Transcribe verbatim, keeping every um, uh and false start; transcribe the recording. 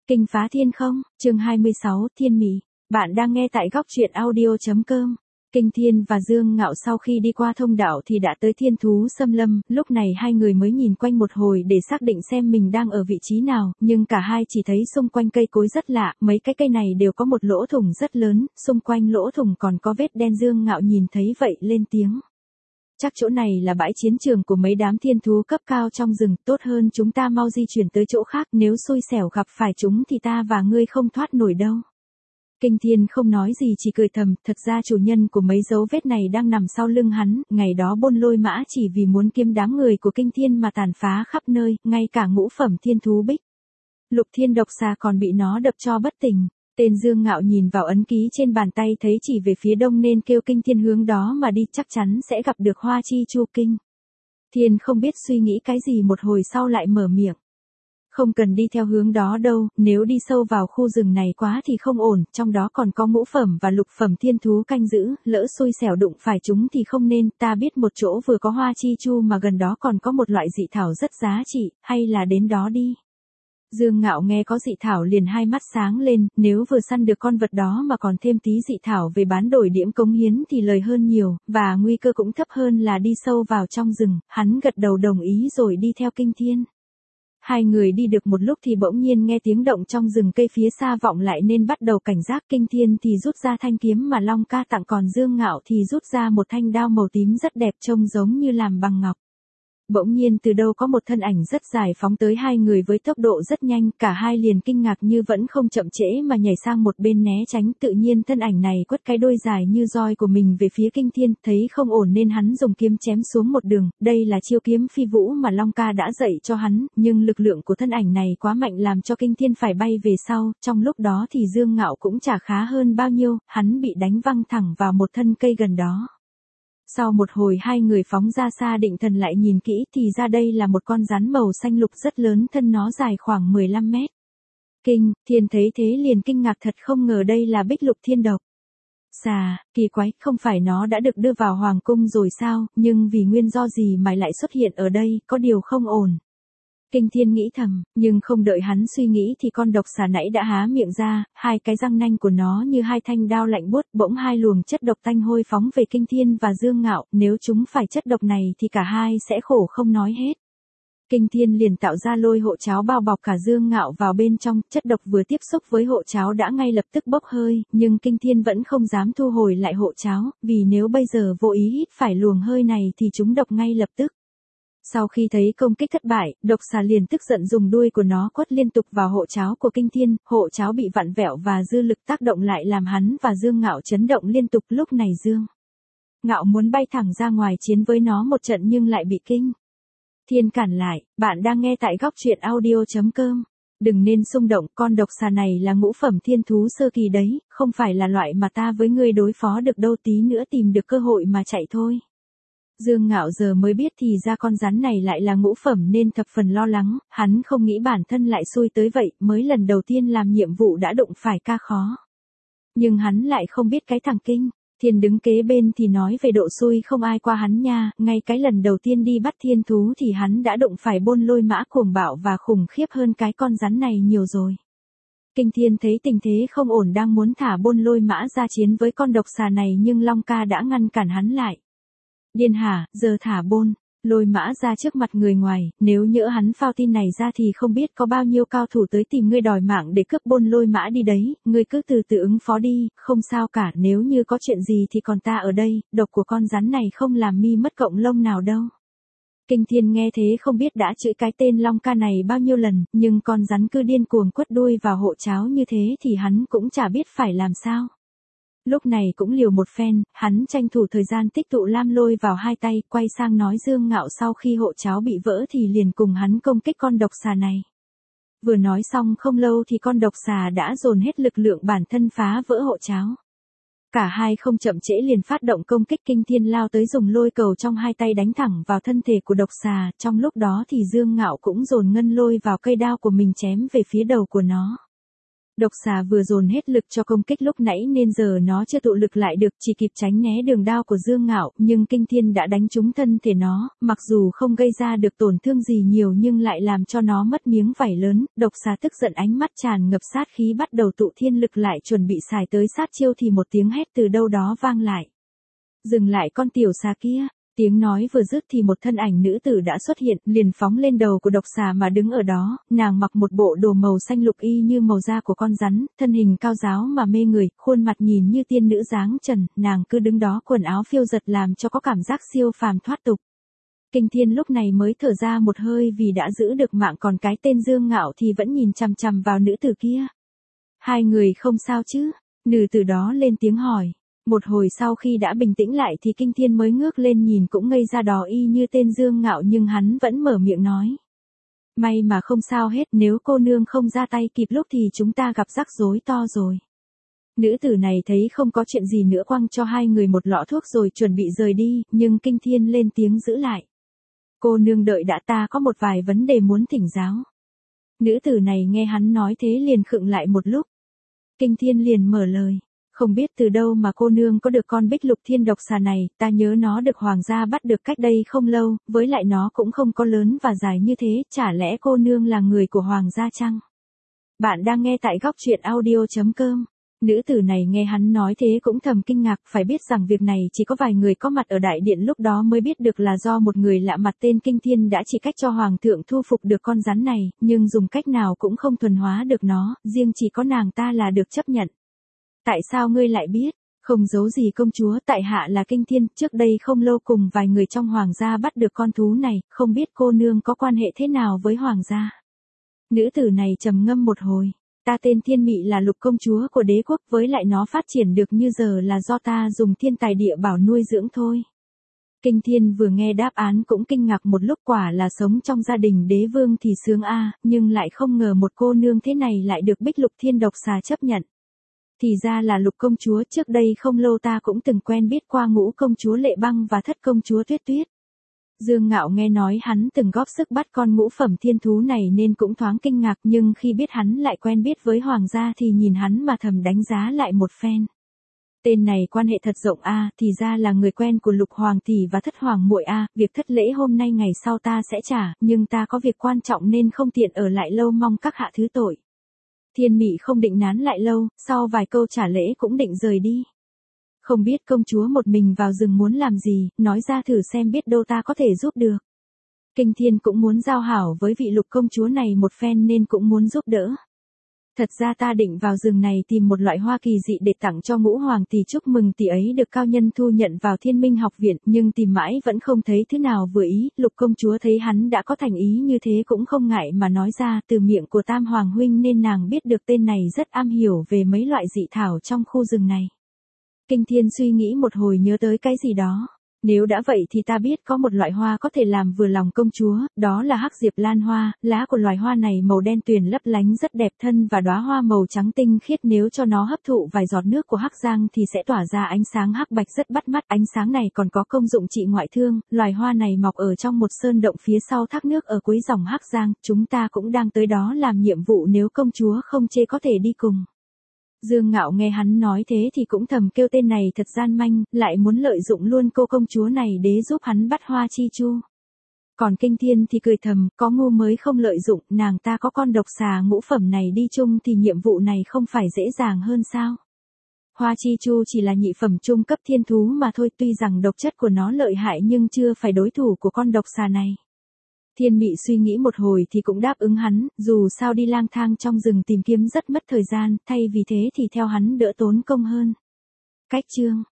Kinh phá thiên không, chương hai mươi sáu, Thiên Mị. Bạn đang nghe tại góc truyện audio chấm com. Kinh Thiên và Dương Ngạo sau khi đi qua thông đạo thì đã tới Thiên Thú Xâm Lâm, lúc này hai người mới nhìn quanh một hồi để xác định xem mình đang ở vị trí nào, nhưng cả hai chỉ thấy xung quanh cây cối rất lạ, mấy cái cây này đều có một lỗ thủng rất lớn, xung quanh lỗ thủng còn có vết đen. Dương Ngạo nhìn thấy vậy lên tiếng. Chắc chỗ này là bãi chiến trường của mấy đám thiên thú cấp cao trong rừng, tốt hơn chúng ta mau di chuyển tới chỗ khác, nếu xui xẻo gặp phải chúng thì ta và ngươi không thoát nổi đâu. Kinh Thiên không nói gì chỉ cười thầm, thật ra chủ nhân của mấy dấu vết này đang nằm sau lưng hắn, ngày đó Bôn Lôi Mã chỉ vì muốn kiếm đám người của Kinh Thiên mà tàn phá khắp nơi, ngay cả ngũ phẩm thiên thú bích. Lục Thiên Độc Xà còn bị nó đập cho bất tỉnh. Tên Dương Ngạo nhìn vào ấn ký trên bàn tay thấy chỉ về phía đông nên kêu Kinh Thiên hướng đó mà đi, chắc chắn sẽ gặp được Hoa Chi Chu Kinh. Thiên không biết suy nghĩ cái gì một hồi sau lại mở miệng. Không cần đi theo hướng đó đâu, nếu đi sâu vào khu rừng này quá thì không ổn, trong đó còn có ngũ phẩm và lục phẩm thiên thú canh giữ, lỡ xui xẻo đụng phải chúng thì không nên, ta biết một chỗ vừa có Hoa Chi Chu mà gần đó còn có một loại dị thảo rất giá trị, hay là đến đó đi. Dương Ngạo nghe có dị thảo liền hai mắt sáng lên, nếu vừa săn được con vật đó mà còn thêm tí dị thảo về bán đổi điểm cống hiến thì lời hơn nhiều, và nguy cơ cũng thấp hơn là đi sâu vào trong rừng, hắn gật đầu đồng ý rồi đi theo Kinh Thiên. Hai người đi được một lúc thì bỗng nhiên nghe tiếng động trong rừng cây phía xa vọng lại nên bắt đầu cảnh giác. Kinh Thiên thì rút ra thanh kiếm mà Long Ca tặng, còn Dương Ngạo thì rút ra một thanh đao màu tím rất đẹp trông giống như làm bằng ngọc. Bỗng nhiên từ đâu có một thân ảnh rất dài phóng tới hai người với tốc độ rất nhanh, cả hai liền kinh ngạc như vẫn không chậm trễ mà nhảy sang một bên né tránh, tự nhiên thân ảnh này quất cái đuôi dài như roi của mình về phía Kinh Thiên, thấy không ổn nên hắn dùng kiếm chém xuống một đường, đây là chiêu kiếm phi vũ mà Long Ca đã dạy cho hắn, nhưng lực lượng của thân ảnh này quá mạnh làm cho Kinh Thiên phải bay về sau, trong lúc đó thì Dương Ngạo cũng chả khá hơn bao nhiêu, hắn bị đánh văng thẳng vào một thân cây gần đó. Sau một hồi hai người phóng ra xa định thần lại nhìn kỹ thì ra đây là một con rắn màu xanh lục rất lớn, thân nó dài khoảng mười lăm mét. Kinh Thiên thấy thế liền kinh ngạc, thật không ngờ đây là Bích Lục Thiên Độc Xà, kỳ quái, không phải nó đã được đưa vào hoàng cung rồi sao, nhưng vì nguyên do gì mà lại xuất hiện ở đây, có điều không ổn. Kinh Thiên nghĩ thầm, nhưng không đợi hắn suy nghĩ thì con độc xà nãy đã há miệng ra, hai cái răng nanh của nó như hai thanh đao lạnh buốt, bỗng hai luồng chất độc tanh hôi phóng về Kinh Thiên và Dương Ngạo, nếu chúng phải chất độc này thì cả hai sẽ khổ không nói hết. Kinh Thiên liền tạo ra lôi hộ cháo bao bọc cả Dương Ngạo vào bên trong, chất độc vừa tiếp xúc với hộ cháo đã ngay lập tức bốc hơi, nhưng Kinh Thiên vẫn không dám thu hồi lại hộ cháo, vì nếu bây giờ vô ý hít phải luồng hơi này thì chúng độc ngay lập tức. Sau khi thấy công kích thất bại, độc xà liền tức giận dùng đuôi của nó quất liên tục vào hộ cháo của Kinh Thiên, hộ cháo bị vặn vẹo và dư lực tác động lại làm hắn và Dương Ngạo chấn động liên tục. Lúc này Dương Ngạo muốn bay thẳng ra ngoài chiến với nó một trận nhưng lại bị Kinh Thiên cản lại. Bạn đang nghe tại góc truyện audio chấm com. Đừng nên xung động, con độc xà này là ngũ phẩm thiên thú sơ kỳ đấy, không phải là loại mà ta với ngươi đối phó được đâu, tí nữa tìm được cơ hội mà chạy thôi. Dương Ngạo giờ mới biết thì ra con rắn này lại là ngũ phẩm nên thập phần lo lắng, hắn không nghĩ bản thân lại xui tới vậy, mới lần đầu tiên làm nhiệm vụ đã đụng phải ca khó. Nhưng hắn lại không biết cái thằng Kinh Thiên đứng kế bên thì nói về độ xui không ai qua hắn nha, ngay cái lần đầu tiên đi bắt thiên thú thì hắn đã đụng phải Bôn Lôi Mã cuồng bạo và khủng khiếp hơn cái con rắn này nhiều rồi. Kinh Thiên thấy tình thế không ổn đang muốn thả Bôn Lôi Mã ra chiến với con độc xà này nhưng Long Ca đã ngăn cản hắn lại. Điên hả, giờ thả Bôn Lôi Mã ra trước mặt người ngoài, nếu nhỡ hắn phao tin này ra thì không biết có bao nhiêu cao thủ tới tìm ngươi đòi mạng để cướp Bôn Lôi Mã đi đấy, ngươi cứ từ từ ứng phó đi, không sao cả, nếu như có chuyện gì thì còn ta ở đây, độc của con rắn này không làm mi mất cộng lông nào đâu. Kinh Thiên nghe thế không biết đã chửi cái tên Long Ca này bao nhiêu lần, nhưng con rắn cứ điên cuồng quất đuôi vào hộ cháo như thế thì hắn cũng chả biết phải làm sao. Lúc này cũng liều một phen, hắn tranh thủ thời gian tích tụ lam lôi vào hai tay, quay sang nói Dương Ngạo sau khi hộ cháo bị vỡ thì liền cùng hắn công kích con độc xà này. Vừa nói xong không lâu thì con độc xà đã dồn hết lực lượng bản thân phá vỡ hộ cháo. Cả hai không chậm trễ liền phát động công kích. Kinh Thiên lao tới dùng lôi cầu trong hai tay đánh thẳng vào thân thể của độc xà, trong lúc đó thì Dương Ngạo cũng dồn ngân lôi vào cây đao của mình chém về phía đầu của nó. Độc xà vừa dồn hết lực cho công kích lúc nãy nên giờ nó chưa tụ lực lại được, chỉ kịp tránh né đường đao của Dương Ngạo, nhưng kinh thiên đã đánh trúng thân thể nó, mặc dù không gây ra được tổn thương gì nhiều nhưng lại làm cho nó mất miếng vảy lớn. Độc xà tức giận, ánh mắt tràn ngập sát khí, bắt đầu tụ thiên lực lại chuẩn bị xài tới sát chiêu thì một tiếng hét từ đâu đó vang lại. Dừng lại con tiểu xà kia. Tiếng nói vừa dứt thì một thân ảnh nữ tử đã xuất hiện, liền phóng lên đầu của độc xà mà đứng ở đó. Nàng mặc một bộ đồ màu xanh lục y như màu da của con rắn, thân hình cao ráo mà mê người, khuôn mặt nhìn như tiên nữ dáng trần, nàng cứ đứng đó quần áo phiêu dật làm cho có cảm giác siêu phàm thoát tục. Kinh thiên lúc này mới thở ra một hơi vì đã giữ được mạng, còn cái tên Dương Ngạo thì vẫn nhìn chằm chằm vào nữ tử kia. Hai người không sao chứ? Nữ tử đó lên tiếng hỏi. Một hồi sau khi đã bình tĩnh lại thì kinh thiên mới ngước lên nhìn, cũng ngây ra đó y như tên Dương Ngạo, nhưng hắn vẫn mở miệng nói. May mà không sao hết, nếu cô nương không ra tay kịp lúc thì chúng ta gặp rắc rối to rồi. Nữ tử này thấy không có chuyện gì nữa quăng cho hai người một lọ thuốc rồi chuẩn bị rời đi, nhưng kinh thiên lên tiếng giữ lại. Cô nương đợi đã, ta có một vài vấn đề muốn thỉnh giáo. Nữ tử này nghe hắn nói thế liền khựng lại một lúc. Kinh thiên liền mở lời. Không biết từ đâu mà cô nương có được con bích lục thiên độc xà này, ta nhớ nó được hoàng gia bắt được cách đây không lâu, với lại nó cũng không có lớn và dài như thế, chả lẽ cô nương là người của hoàng gia chăng? Bạn đang nghe tại góc truyện audio chấm com. Nữ tử này nghe hắn nói thế cũng thầm kinh ngạc, phải biết rằng việc này chỉ có vài người có mặt ở đại điện lúc đó mới biết được là do một người lạ mặt tên Kinh Thiên đã chỉ cách cho hoàng thượng thu phục được con rắn này, nhưng dùng cách nào cũng không thuần hóa được nó, riêng chỉ có nàng ta là được chấp nhận. Tại sao ngươi lại biết? Không giấu gì công chúa, tại hạ là Kinh Thiên, trước đây không lâu cùng vài người trong hoàng gia bắt được con thú này, không biết cô nương có quan hệ thế nào với hoàng gia. Nữ tử này trầm ngâm một hồi. Ta tên Thiên Mị, là lục công chúa của đế quốc, với lại nó phát triển được như giờ là do ta dùng thiên tài địa bảo nuôi dưỡng thôi. Kinh Thiên vừa nghe đáp án cũng kinh ngạc một lúc, quả là sống trong gia đình đế vương thì sướng a, nhưng lại không ngờ một cô nương thế này lại được bích lục thiên độc xà chấp nhận. Thì ra là lục công chúa, trước đây không lâu ta cũng từng quen biết qua ngũ công chúa Lệ Băng và thất công chúa Tuyết Tuyết. Dương Ngạo nghe nói hắn từng góp sức bắt con ngũ phẩm thiên thú này nên cũng thoáng kinh ngạc, nhưng khi biết hắn lại quen biết với hoàng gia thì nhìn hắn mà thầm đánh giá lại một phen. Tên này quan hệ thật rộng a, à, thì ra là người quen của lục hoàng tỷ và thất hoàng muội a, à, việc thất lễ hôm nay ngày sau ta sẽ trả, nhưng ta có việc quan trọng nên không tiện ở lại lâu, mong các hạ thứ tội. Thiên Mị không định nán lại lâu, sau vài câu trả lễ cũng định rời đi. Không biết công chúa một mình vào rừng muốn làm gì, nói ra thử xem biết đâu ta có thể giúp được. Kinh Thiên cũng muốn giao hảo với vị lục công chúa này một phen nên cũng muốn giúp đỡ. Thật ra ta định vào rừng này tìm một loại hoa kỳ dị để tặng cho ngũ hoàng tỷ, chúc mừng tỷ ấy được cao nhân thu nhận vào Thiên Minh học viện, nhưng tìm mãi vẫn không thấy thứ nào vừa ý. Lục công chúa thấy hắn đã có thành ý như thế cũng không ngại mà nói ra, từ miệng của Tam Hoàng huynh nên nàng biết được tên này rất am hiểu về mấy loại dị thảo trong khu rừng này. Kinh Thiên suy nghĩ một hồi nhớ tới cái gì đó. Nếu đã vậy thì ta biết có một loại hoa có thể làm vừa lòng công chúa, đó là hắc diệp lan hoa, lá của loài hoa này màu đen tuyền lấp lánh rất đẹp, thân và đóa hoa màu trắng tinh khiết, nếu cho nó hấp thụ vài giọt nước của hắc giang thì sẽ tỏa ra ánh sáng hắc bạch rất bắt mắt, ánh sáng này còn có công dụng trị ngoại thương. Loài hoa này mọc ở trong một sơn động phía sau thác nước ở cuối dòng hắc giang, chúng ta cũng đang tới đó làm nhiệm vụ, nếu công chúa không chê có thể đi cùng. Dương Ngạo nghe hắn nói thế thì cũng thầm kêu tên này thật gian manh, lại muốn lợi dụng luôn cô công chúa này để giúp hắn bắt Hoa Chi Chu. Còn Kinh Thiên thì cười thầm, có ngu mới không lợi dụng, nàng ta có con độc xà ngũ phẩm này đi chung thì nhiệm vụ này không phải dễ dàng hơn sao. Hoa Chi Chu chỉ là nhị phẩm trung cấp thiên thú mà thôi, tuy rằng độc chất của nó lợi hại nhưng chưa phải đối thủ của con độc xà này. Thiên Mị suy nghĩ một hồi thì cũng đáp ứng hắn, dù sao đi lang thang trong rừng tìm kiếm rất mất thời gian, thay vì thế thì theo hắn đỡ tốn công hơn. Cách chương